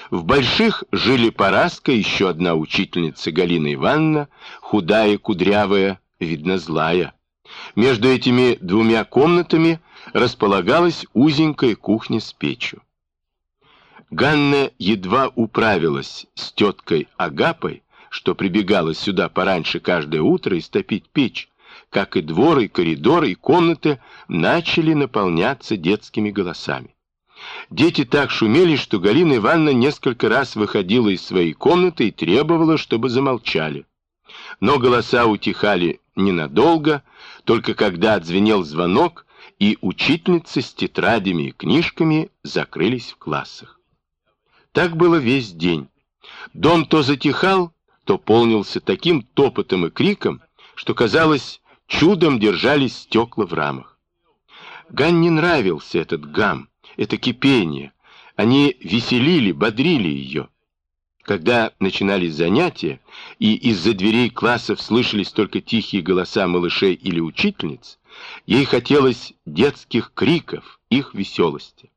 В больших жили Параска, еще одна учительница Галина Ивановна, худая, кудрявая, видно злая. Между этими двумя комнатами располагалась узенькая кухня с печью. Ганна едва управилась с теткой Агапой, что прибегала сюда пораньше каждое утро истопить печь, как и двор, и коридор, и комнаты начали наполняться детскими голосами. Дети так шумели, что Галина Ивановна несколько раз выходила из своей комнаты и требовала, чтобы замолчали. Но голоса утихали ненадолго, только когда отзвенел звонок, и учительницы с тетрадями и книжками закрылись в классах. Так было весь день. Дом то затихал, то полнился таким топотом и криком, что, казалось, чудом держались стекла в рамах. Ганне нравился этот гам, это кипение. Они веселили, бодрили ее. Когда начинались занятия, и из-за дверей классов слышались только тихие голоса малышей или учительниц, ей хотелось детских криков, их веселости.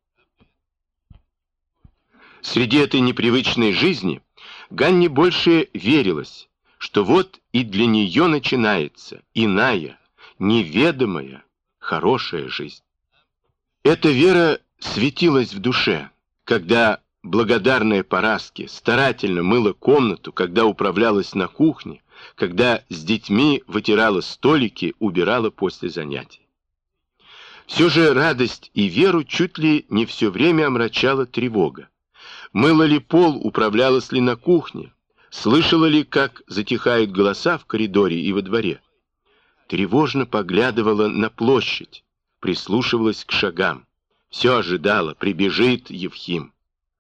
Среди этой непривычной жизни Ганне больше верилось, что вот и для нее начинается иная, неведомая, хорошая жизнь. Эта вера светилась в душе, когда благодарная Параске старательно мыла комнату, когда управлялась на кухне, когда с детьми вытирала столики, убирала после занятий. Все же радость и веру чуть ли не все время омрачала тревога. Мыла ли пол, управлялась ли на кухне, слышала ли, как затихают голоса в коридоре и во дворе. Тревожно поглядывала на площадь, прислушивалась к шагам. Все ожидала, прибежит Евхим.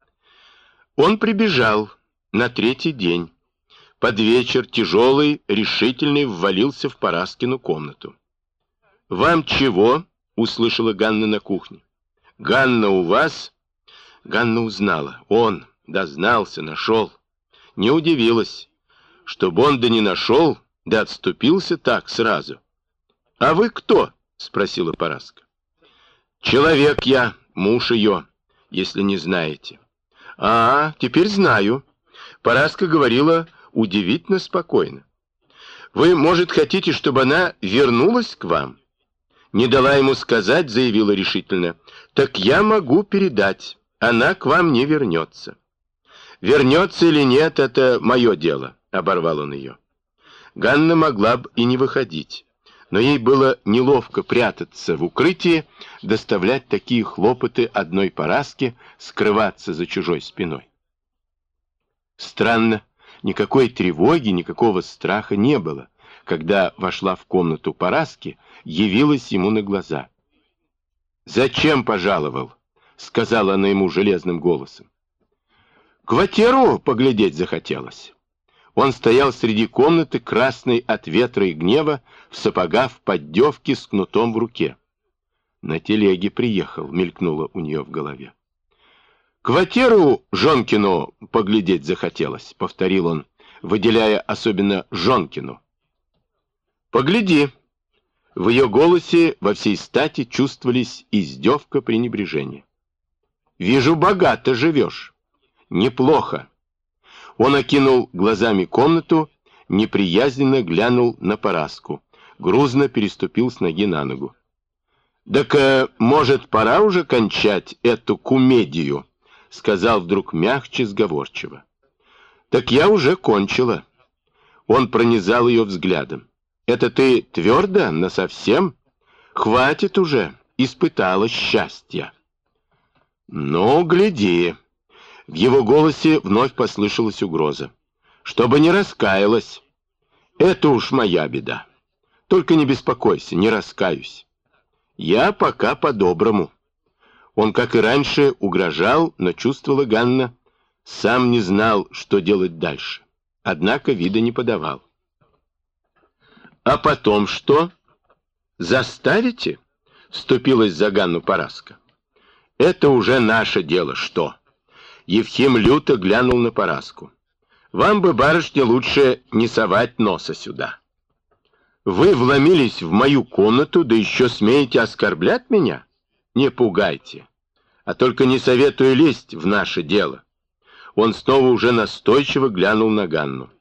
Он прибежал на третий день. Под вечер тяжелый, решительный ввалился в Параскину комнату. «Вам чего?» — услышала Ганна на кухне. «Ганна, у вас?» Ганна узнала. Он дознался, нашел. Не удивилась. Чтоб он да не нашел, да отступился так сразу. «А вы кто?» — спросила Параска. «Человек я, муж ее, если не знаете». «А, теперь знаю». Параска говорила удивительно спокойно. «Вы, может, хотите, чтобы она вернулась к вам?» Не дала ему сказать, заявила решительно. «Так я могу передать. Она к вам не вернется». «Вернется или нет, это мое дело», — оборвал он ее. Ганна могла бы и не выходить, но ей было неловко прятаться в укрытии, доставлять такие хлопоты одной Параске, скрываться за чужой спиной. Странно, никакой тревоги, никакого страха не было, когда вошла в комнату Параски, явилась ему на глаза. «Зачем пожаловал?» — сказала она ему железным голосом. «Квартиру поглядеть захотелось». Он стоял среди комнаты, красный от ветра и гнева, в сапогах, в поддевке, с кнутом в руке. «На телеге приехал», — мелькнуло у нее в голове. «Квартиру Жонкину поглядеть захотелось», — повторил он, выделяя особенно Жонкину. «Погляди». В ее голосе во всей стати чувствовались издевка, пренебрежение. «Вижу, богато живешь. Неплохо». Он окинул глазами комнату, неприязненно глянул на Параску, грузно переступил с ноги на ногу. «Так, может, пора уже кончать эту кумедию?» — сказал вдруг мягче, сговорчиво. «Так я уже кончила». Он пронизал ее взглядом. «Это ты твердо, насовсем? Хватит уже, испытала счастья». «Ну, гляди». В его голосе вновь послышалась угроза. «Чтобы не раскаялась. Это уж моя беда. Только не беспокойся, не раскаюсь. Я пока по-доброму». Он, как и раньше, угрожал, но чувствовала Ганна, сам не знал, что делать дальше. Однако вида не подавал. «А потом что? Заставите?» — вступилась за Ганну Параска. «Это уже наше дело, что?» Евхим люто глянул на Параску. «Вам бы, барышня, лучше не совать носа сюда. Вы вломились в мою комнату, да еще смеете оскорблять меня? Не пугайте, а только не советую лезть в наше дело». он снова уже настойчиво глянул на Ганну.